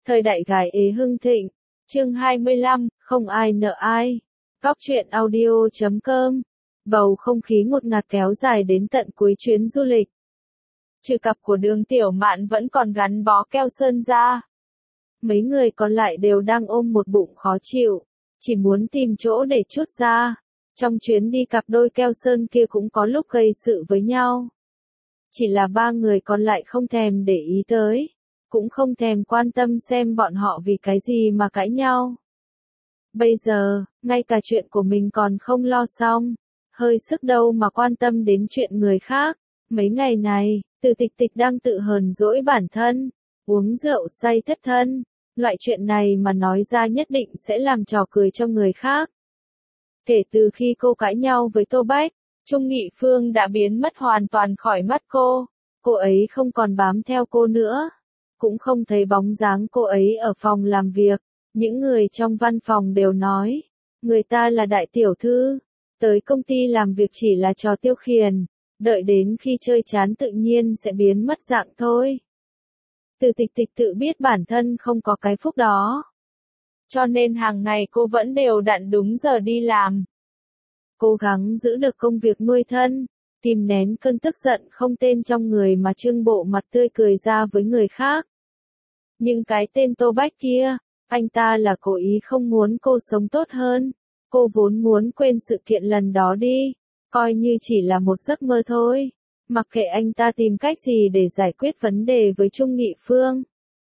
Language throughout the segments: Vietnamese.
Thời đại gái ế hưng thịnh. Chương 25, không ai nợ ai. Góc truyện audio.com. Bầu không khí ngột ngạt kéo dài đến tận cuối chuyến du lịch. Trừ cặp của Đường Tiểu Mạn vẫn còn gắn bó keo sơn ra. Mấy người còn lại đều đang ôm một bụng khó chịu, chỉ muốn tìm chỗ để trút ra. Trong chuyến đi cặp đôi keo sơn kia cũng có lúc gây sự với nhau. Chỉ là ba người còn lại không thèm để ý tới, cũng không thèm quan tâm xem bọn họ vì cái gì mà cãi nhau. Bây giờ, ngay cả chuyện của mình còn không lo xong, hơi sức đâu mà quan tâm đến chuyện người khác. Mấy ngày này, Từ Tịch Tịch đang tự hờn dỗi bản thân, uống rượu say thất thân. Loại chuyện này mà nói ra nhất định sẽ làm trò cười cho người khác. Kể từ khi cô cãi nhau với Tô Bách, Trung Nghị Phương đã biến mất hoàn toàn khỏi mắt cô. Cô ấy không còn bám theo cô nữa. Cũng không thấy bóng dáng cô ấy ở phòng làm việc. Những người trong văn phòng đều nói, người ta là đại tiểu thư, tới công ty làm việc chỉ là trò tiêu khiển, đợi đến khi chơi chán tự nhiên sẽ biến mất dạng thôi. Từ Tịch Tịch tự biết bản thân không có cái phúc đó. Cho nên hàng ngày cô vẫn đều đặn đúng giờ đi làm. Cố gắng giữ được công việc nuôi thân, kìm nén cơn tức giận không tên trong người mà trưng bộ mặt tươi cười ra với người khác. Nhưng cái tên Tô Bách kia, anh ta là cố ý không muốn cô sống tốt hơn. Cô vốn muốn quên sự kiện lần đó đi, coi như chỉ là một giấc mơ thôi. Mặc kệ anh ta tìm cách gì để giải quyết vấn đề với Trung Nghị Phương.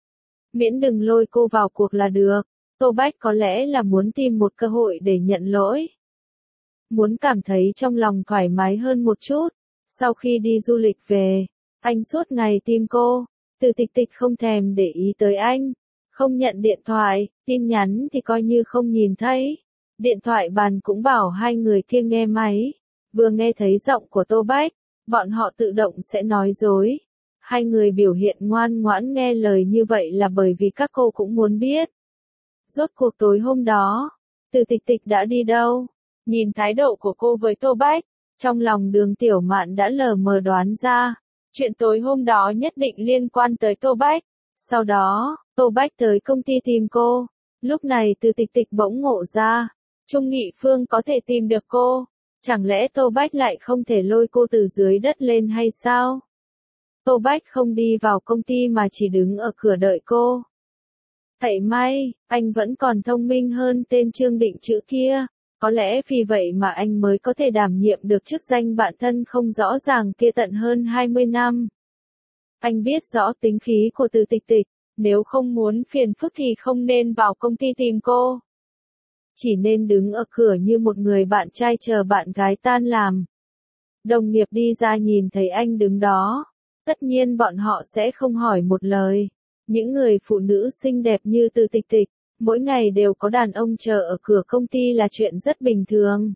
Miễn đừng lôi cô vào cuộc là được. Tô Bách có lẽ là muốn tìm một cơ hội để nhận lỗi. Muốn cảm thấy trong lòng thoải mái hơn một chút. Sau khi đi du lịch về, anh suốt ngày tìm cô. Từ Tịch Tịch không thèm để ý tới anh. Không nhận điện thoại, tin nhắn thì coi như không nhìn thấy. Điện thoại bàn cũng bảo hai người kia nghe máy. Vừa nghe thấy giọng của Tô Bách, bọn họ tự động sẽ nói dối. Hai người biểu hiện ngoan ngoãn nghe lời như vậy là bởi vì các cô cũng muốn biết. Rốt cuộc tối hôm đó, Từ Tịch Tịch đã đi đâu? Nhìn thái độ của cô với Tô Bách, trong lòng Đường Tiểu Mạn đã lờ mờ đoán ra. Chuyện tối hôm đó nhất định liên quan tới Tô Bách. Sau đó, Tô Bách tới công ty tìm cô. Lúc này Từ Tịch Tịch bỗng ngộ ra. Trung Nghị Phương có thể tìm được cô. Chẳng lẽ Tô Bách lại không thể lôi cô từ dưới đất lên hay sao? Tô Bách không đi vào công ty mà chỉ đứng ở cửa đợi cô. Thảy may, anh vẫn còn thông minh hơn tên Trương Định Chữ kia. Có lẽ vì vậy mà anh mới có thể đảm nhiệm được chức danh bạn thân không rõ ràng kia tận hơn 20 năm. Anh biết rõ tính khí của Từ Tịch Tịch, nếu không muốn phiền phức thì không nên vào công ty tìm cô. Chỉ nên đứng ở cửa như một người bạn trai chờ bạn gái tan làm. Đồng nghiệp đi ra nhìn thấy anh đứng đó. Tất nhiên bọn họ sẽ không hỏi một lời. Những người phụ nữ xinh đẹp như Từ Tịch Tịch, mỗi ngày đều có đàn ông chờ ở cửa công ty là chuyện rất bình thường.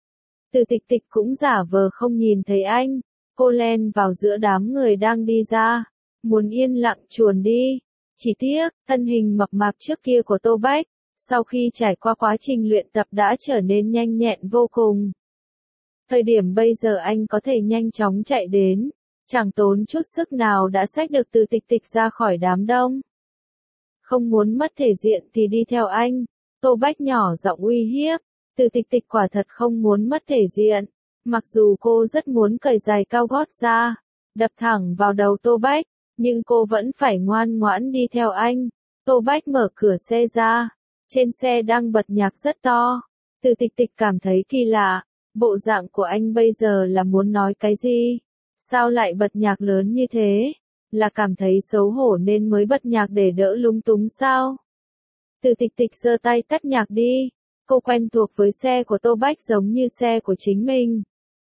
Từ Tịch Tịch cũng giả vờ không nhìn thấy anh. Cô len vào giữa đám người đang đi ra. Muốn yên lặng chuồn đi. Chỉ tiếc, thân hình mập mạp trước kia của Tô Bách, sau khi trải qua quá trình luyện tập đã trở nên nhanh nhẹn vô cùng. Thời điểm bây giờ anh có thể nhanh chóng chạy đến, chẳng tốn chút sức nào đã xách được Từ Tịch Tịch ra khỏi đám đông. Không muốn mất thể diện thì đi theo anh. Tô Bách nhỏ giọng uy hiếp. Từ Tịch Tịch quả thật không muốn mất thể diện. Mặc dù cô rất muốn cởi giày cao gót ra, đập thẳng vào đầu Tô Bách, nhưng cô vẫn phải ngoan ngoãn đi theo anh. Tô Bách mở cửa xe ra. Trên xe đang bật nhạc rất to. Từ Tịch Tịch cảm thấy kỳ lạ. Bộ dạng của anh bây giờ là muốn nói cái gì? Sao lại bật nhạc lớn như thế? Là cảm thấy xấu hổ nên mới bật nhạc để đỡ lúng túng sao? Từ Tịch Tịch giơ tay tắt nhạc đi. Cô quen thuộc với xe của Tô Bách giống như xe của chính mình.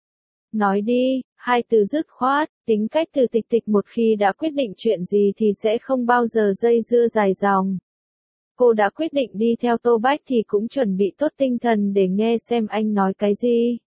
Nói đi, hai từ dứt khoát, tính cách Từ Tịch Tịch một khi đã quyết định chuyện gì thì sẽ không bao giờ dây dưa dài dòng. Cô đã quyết định đi theo Tô Bách thì cũng chuẩn bị tốt tinh thần để nghe xem anh nói cái gì.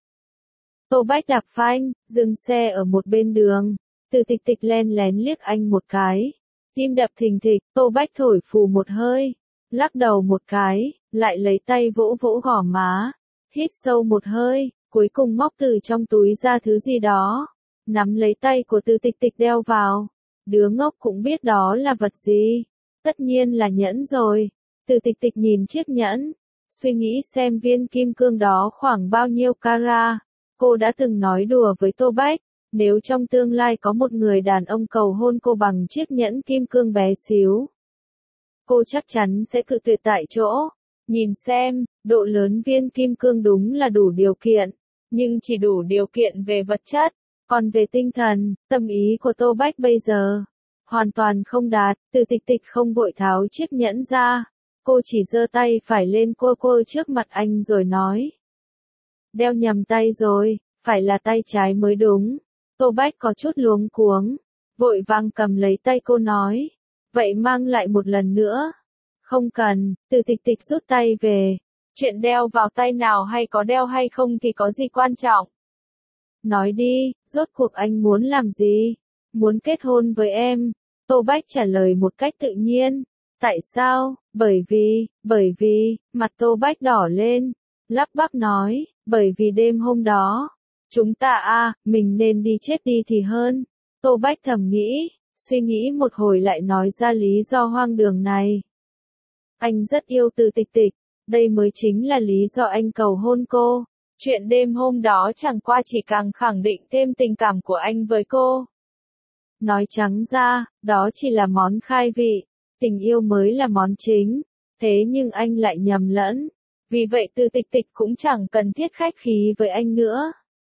Tô Bách đạp phanh, dừng xe ở một bên đường. Từ Tịch Tịch len lén liếc anh một cái. Tim đập thình thịch, Tô Bách thổi phù một hơi. Lắc đầu một cái, lại lấy tay vỗ vỗ gò má. Hít sâu một hơi, cuối cùng móc từ trong túi ra thứ gì đó. Nắm lấy tay của Từ Tịch Tịch đeo vào. Đứa ngốc cũng biết đó là vật gì. Tất nhiên là nhẫn rồi. Từ Tịch Tịch nhìn chiếc nhẫn, suy nghĩ xem viên kim cương đó khoảng bao nhiêu carat. Cô đã từng nói đùa với Tô Bách, nếu trong tương lai có một người đàn ông cầu hôn cô bằng chiếc nhẫn kim cương bé xíu, cô chắc chắn sẽ cự tuyệt tại chỗ. Nhìn xem, độ lớn viên kim cương đúng là đủ điều kiện, nhưng chỉ đủ điều kiện về vật chất, còn về tinh thần, tâm ý của Tô Bách bây giờ hoàn toàn không đạt. Từ Tịch Tịch không vội tháo chiếc nhẫn ra, cô chỉ giơ tay phải lên cô trước mặt anh rồi nói: đeo nhầm tay rồi, phải là tay trái mới đúng. Tô Bách có chút luống cuống, vội vàng cầm lấy tay cô nói: vậy mang lại một lần nữa. Không cần. Từ Tịch Tịch rút tay về. Chuyện đeo vào tay nào hay có đeo hay không thì có gì quan trọng. Nói đi, rốt cuộc anh muốn làm gì? Muốn kết hôn với em. Tô Bách trả lời một cách tự nhiên. Tại sao? Bởi vì, mặt Tô Bách đỏ lên, lắp bắp nói, bởi vì đêm hôm đó, chúng ta mình nên đi chết đi thì hơn. Tô Bách thầm nghĩ, suy nghĩ một hồi lại nói ra lý do hoang đường này. Anh rất yêu Từ Tịch Tịch, đây mới chính là lý do anh cầu hôn cô. Chuyện đêm hôm đó chẳng qua chỉ càng khẳng định thêm tình cảm của anh với cô. Nói trắng ra, đó chỉ là món khai vị, tình yêu mới là món chính. Thế nhưng anh lại nhầm lẫn. Vì vậy Từ Tịch Tịch cũng chẳng cần thiết khách khí với anh nữa.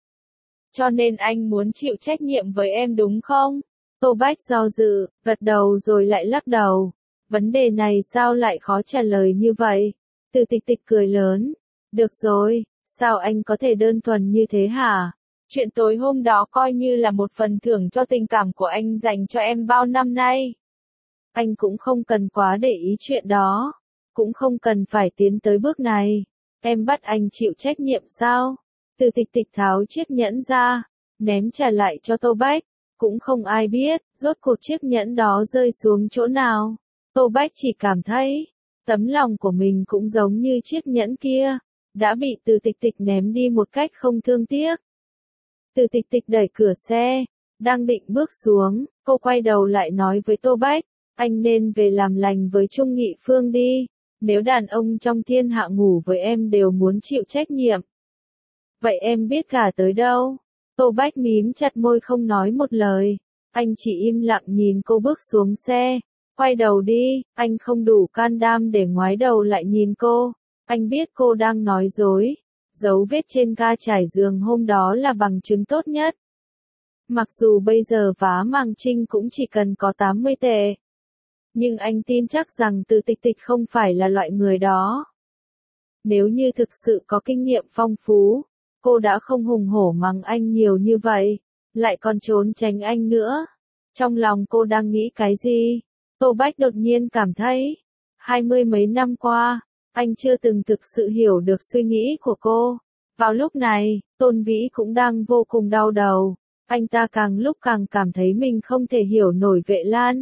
Cho nên anh muốn chịu trách nhiệm với em đúng không? Tô Bách do dự, gật đầu rồi lại lắc đầu. Vấn đề này sao lại khó trả lời như vậy? Từ Tịch Tịch cười lớn. Được rồi, sao anh có thể đơn thuần như thế hả? Chuyện tối hôm đó coi như là một phần thưởng cho tình cảm của anh dành cho em bao năm nay. Anh cũng không cần quá để ý chuyện đó. Cũng không cần phải tiến tới bước này. Em bắt anh chịu trách nhiệm sao? Từ Tịch Tịch tháo chiếc nhẫn ra, ném trả lại cho Tô Bách. Cũng không ai biết, rốt cuộc chiếc nhẫn đó rơi xuống chỗ nào. Tô Bách chỉ cảm thấy, tấm lòng của mình cũng giống như chiếc nhẫn kia, đã bị Từ Tịch Tịch ném đi một cách không thương tiếc. Từ Tịch Tịch đẩy cửa xe, đang định bước xuống, cô quay đầu lại nói với Tô Bách, anh nên về làm lành với Trung Nghị Phương đi, nếu đàn ông trong thiên hạ ngủ với em đều muốn chịu trách nhiệm. Vậy em biết cả tới đâu? Tô Bách mím chặt môi không nói một lời, anh chỉ im lặng nhìn cô bước xuống xe. Quay đầu đi, anh không đủ can đảm để ngoái đầu lại nhìn cô. Anh biết cô đang nói dối. Dấu vết trên ga trải giường hôm đó là bằng chứng tốt nhất. Mặc dù bây giờ vá màng trinh cũng chỉ cần có 80 tệ. Nhưng anh tin chắc rằng Từ Tịch Tịch không phải là loại người đó. Nếu như thực sự có kinh nghiệm phong phú, cô đã không hùng hổ mắng anh nhiều như vậy, lại còn trốn tránh anh nữa. Trong lòng cô đang nghĩ cái gì? Tô Bách đột nhiên cảm thấy, 20 mấy năm qua, anh chưa từng thực sự hiểu được suy nghĩ của cô. Vào lúc này, Tôn Vĩ cũng đang vô cùng đau đầu. Anh ta càng lúc càng cảm thấy mình không thể hiểu nổi Vệ Lan.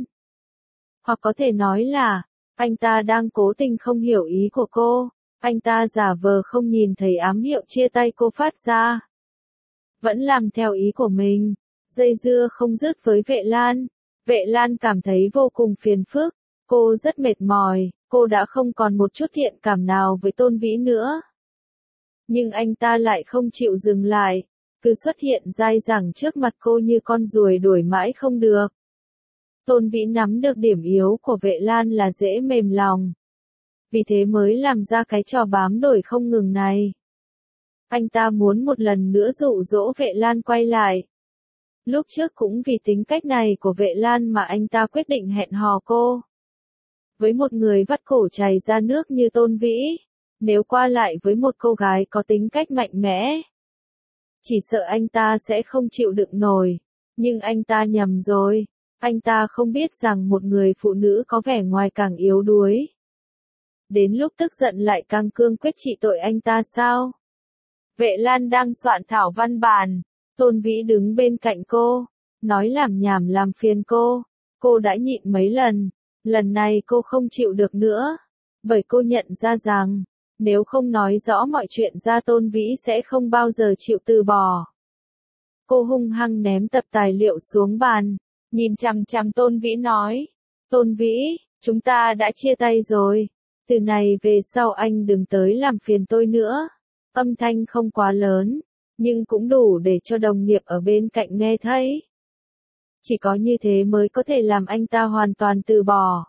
Hoặc có thể nói là, anh ta đang cố tình không hiểu ý của cô. Anh ta giả vờ không nhìn thấy ám hiệu chia tay cô phát ra. Vẫn làm theo ý của mình, dây dưa không dứt với Vệ Lan. Vệ Lan cảm thấy vô cùng phiền phức, cô rất mệt mỏi, cô đã không còn một chút thiện cảm nào với Tôn Vĩ nữa. Nhưng anh ta lại không chịu dừng lại, cứ xuất hiện dai dẳng trước mặt cô như con ruồi đuổi mãi không được. Tôn Vĩ nắm được điểm yếu của Vệ Lan là dễ mềm lòng. Vì thế mới làm ra cái trò bám đuổi không ngừng này. Anh ta muốn một lần nữa dụ dỗ Vệ Lan quay lại. Lúc trước cũng vì tính cách này của Vệ Lan mà anh ta quyết định hẹn hò cô. Với một người vắt cổ chảy ra nước như Tôn Vĩ, nếu qua lại với một cô gái có tính cách mạnh mẽ, chỉ sợ anh ta sẽ không chịu đựng nổi. Nhưng anh ta nhầm rồi. Anh ta không biết rằng một người phụ nữ có vẻ ngoài càng yếu đuối. Đến lúc tức giận lại càng cương quyết trị tội anh ta sao? Vệ Lan đang soạn thảo văn bản. Tôn Vĩ đứng bên cạnh cô, nói làm nhảm làm phiền cô. Cô đã nhịn mấy lần. Lần này cô không chịu được nữa. Bởi cô nhận ra rằng, nếu không nói rõ mọi chuyện ra Tôn Vĩ sẽ không bao giờ chịu từ bỏ. Cô hung hăng ném tập tài liệu xuống bàn, nhìn chằm chằm Tôn Vĩ nói. Tôn Vĩ, Chúng ta đã chia tay rồi. Từ này về sau anh đừng tới làm phiền tôi nữa. Âm thanh không quá lớn, nhưng cũng đủ để cho đồng nghiệp ở bên cạnh nghe thấy. Chỉ có như thế mới có thể làm anh ta hoàn toàn từ bỏ.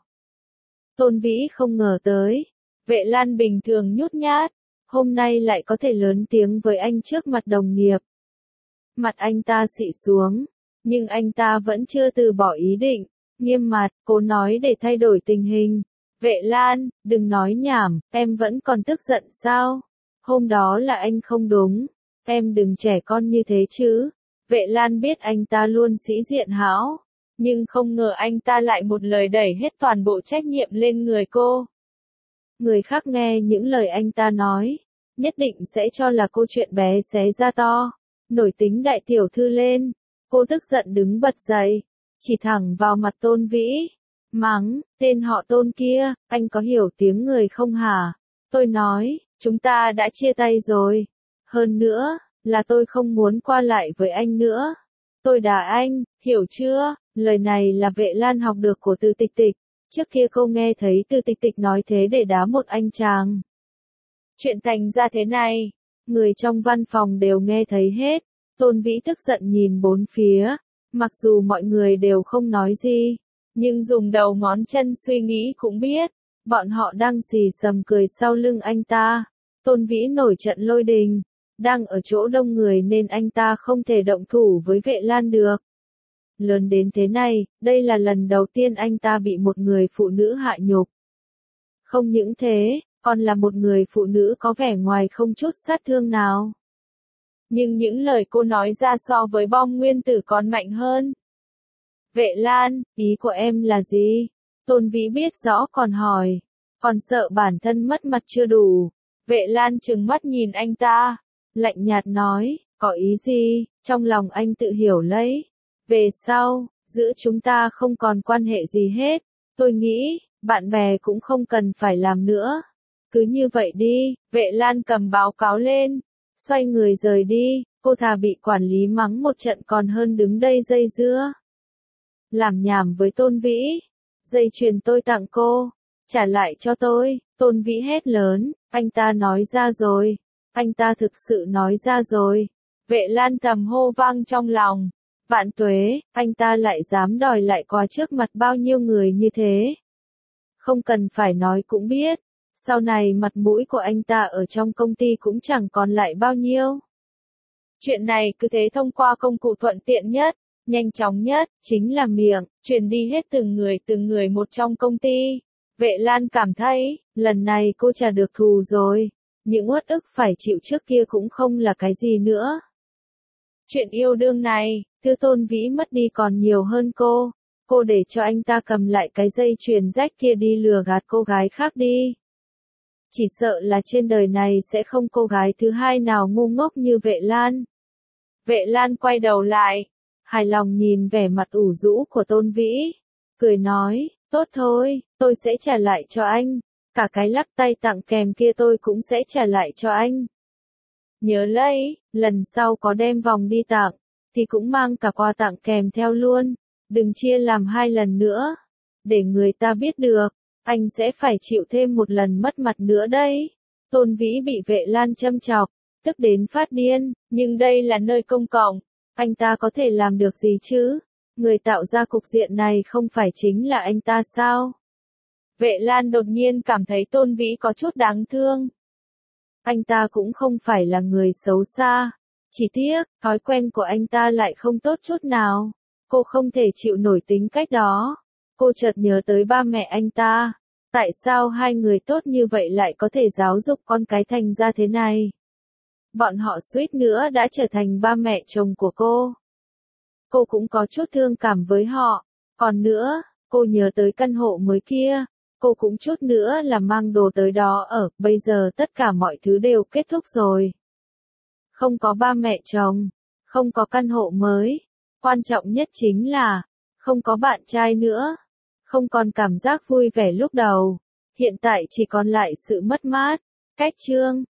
Tôn Vĩ không ngờ tới. Vệ Lan bình thường nhút nhát, hôm nay lại có thể lớn tiếng với anh trước mặt đồng nghiệp. Mặt anh ta xị xuống, nhưng anh ta vẫn chưa từ bỏ ý định, nghiêm mặt, cố nói để thay đổi tình hình. Vệ Lan, đừng nói nhảm, em vẫn còn tức giận sao? Hôm đó là anh không đúng, em đừng trẻ con như thế chứ. Vệ Lan biết anh ta luôn sĩ diện hão, nhưng không ngờ anh ta lại một lời đẩy hết toàn bộ trách nhiệm lên người cô. Người khác nghe những lời anh ta nói, nhất định sẽ cho là câu chuyện bé xé ra to, nổi tính đại tiểu thư lên. Cô tức giận đứng bật dậy, chỉ thẳng vào mặt Tôn Vĩ, mắng, tên họ Tôn kia, anh có hiểu tiếng người không hả? Tôi nói, chúng ta đã chia tay rồi. Hơn nữa, là tôi không muốn qua lại với anh nữa. Tôi đá anh, hiểu chưa? Lời này là Vệ Lan học được của Từ Tịch Tịch. Trước kia cô nghe thấy Từ Tịch Tịch nói thế để đá một anh chàng. Chuyện thành ra thế này, người trong văn phòng đều nghe thấy hết. Tôn Vĩ tức giận nhìn bốn phía, mặc dù mọi người đều không nói gì, nhưng dùng đầu ngón chân suy nghĩ cũng biết, bọn họ đang xì xầm cười sau lưng anh ta. Tôn Vĩ nổi trận lôi đình, đang ở chỗ đông người nên anh ta không thể động thủ với Vệ Lan được. Lớn đến thế này, đây là lần đầu tiên anh ta bị một người phụ nữ hạ nhục. Không những thế, còn là một người phụ nữ có vẻ ngoài không chút sát thương nào. Nhưng những lời cô nói ra so với bom nguyên tử còn mạnh hơn. Vệ Lan, ý của em là gì? Tôn Vĩ biết rõ còn hỏi. Còn sợ bản thân mất mặt chưa đủ. Vệ Lan trừng mắt nhìn anh ta. Lạnh nhạt nói, có ý gì? Trong lòng anh tự hiểu lấy. Về sau, giữa chúng ta không còn quan hệ gì hết. Tôi nghĩ, bạn bè cũng không cần phải làm nữa. Cứ như vậy đi. Vệ Lan cầm báo cáo lên. Xoay người rời đi, cô thà bị quản lý mắng một trận còn hơn đứng đây dây dưa. Làm nhảm với Tôn Vĩ. Dây chuyền tôi tặng cô, trả lại cho tôi. Tôn Vĩ hét lớn, anh ta nói ra rồi. Anh ta thực sự nói ra rồi. Vệ Lan thầm hô vang trong lòng. Vạn tuế, anh ta lại dám đòi lại quà trước mặt bao nhiêu người như thế. Không cần phải nói cũng biết. Sau này mặt mũi của anh ta ở trong công ty cũng chẳng còn lại bao nhiêu. Chuyện này cứ thế thông qua công cụ thuận tiện nhất, nhanh chóng nhất, chính là miệng, truyền đi hết từng người một trong công ty. Vệ Lan cảm thấy, lần này cô trả được thù rồi. Những uất ức phải chịu trước kia cũng không là cái gì nữa. Chuyện yêu đương này, thứ Tôn Vĩ mất đi còn nhiều hơn cô. Cô để cho anh ta cầm lại cái dây chuyền rách kia đi lừa gạt cô gái khác đi. Chỉ sợ là trên đời này sẽ không cô gái thứ hai nào ngu ngốc như Vệ Lan. Vệ Lan quay đầu lại, hài lòng nhìn vẻ mặt ủ rũ của Tôn Vĩ, cười nói, tốt thôi, tôi sẽ trả lại cho anh, cả cái lắc tay tặng kèm kia tôi cũng sẽ trả lại cho anh. Nhớ lấy, lần sau có đem vòng đi tặng, thì cũng mang cả quà tặng kèm theo luôn, đừng chia làm hai lần nữa, để người ta biết được. Anh sẽ phải chịu thêm một lần mất mặt nữa đấy. Tôn Vĩ bị Vệ Lan châm chọc, tức đến phát điên, nhưng đây là nơi công cộng, anh ta có thể làm được gì chứ? Người tạo ra cục diện này không phải chính là anh ta sao? Vệ Lan đột nhiên cảm thấy Tôn Vĩ có chút đáng thương. Anh ta cũng không phải là người xấu xa, chỉ tiếc, thói quen của anh ta lại không tốt chút nào. Cô không thể chịu nổi tính cách đó. Cô chợt nhớ tới ba mẹ anh ta. Tại sao hai người tốt như vậy lại có thể giáo dục con cái thành ra thế này? Bọn họ suýt nữa đã trở thành ba mẹ chồng của cô. Cô cũng có chút thương cảm với họ. Còn nữa, cô nhớ tới căn hộ mới kia. Cô cũng chút nữa là mang đồ tới đó ở. Bây giờ tất cả mọi thứ đều kết thúc rồi. Không có ba mẹ chồng. Không có căn hộ mới. Quan trọng nhất chính là, không có bạn trai nữa. Không còn cảm giác vui vẻ lúc đầu. Hiện tại chỉ còn lại sự mất mát. Cách chương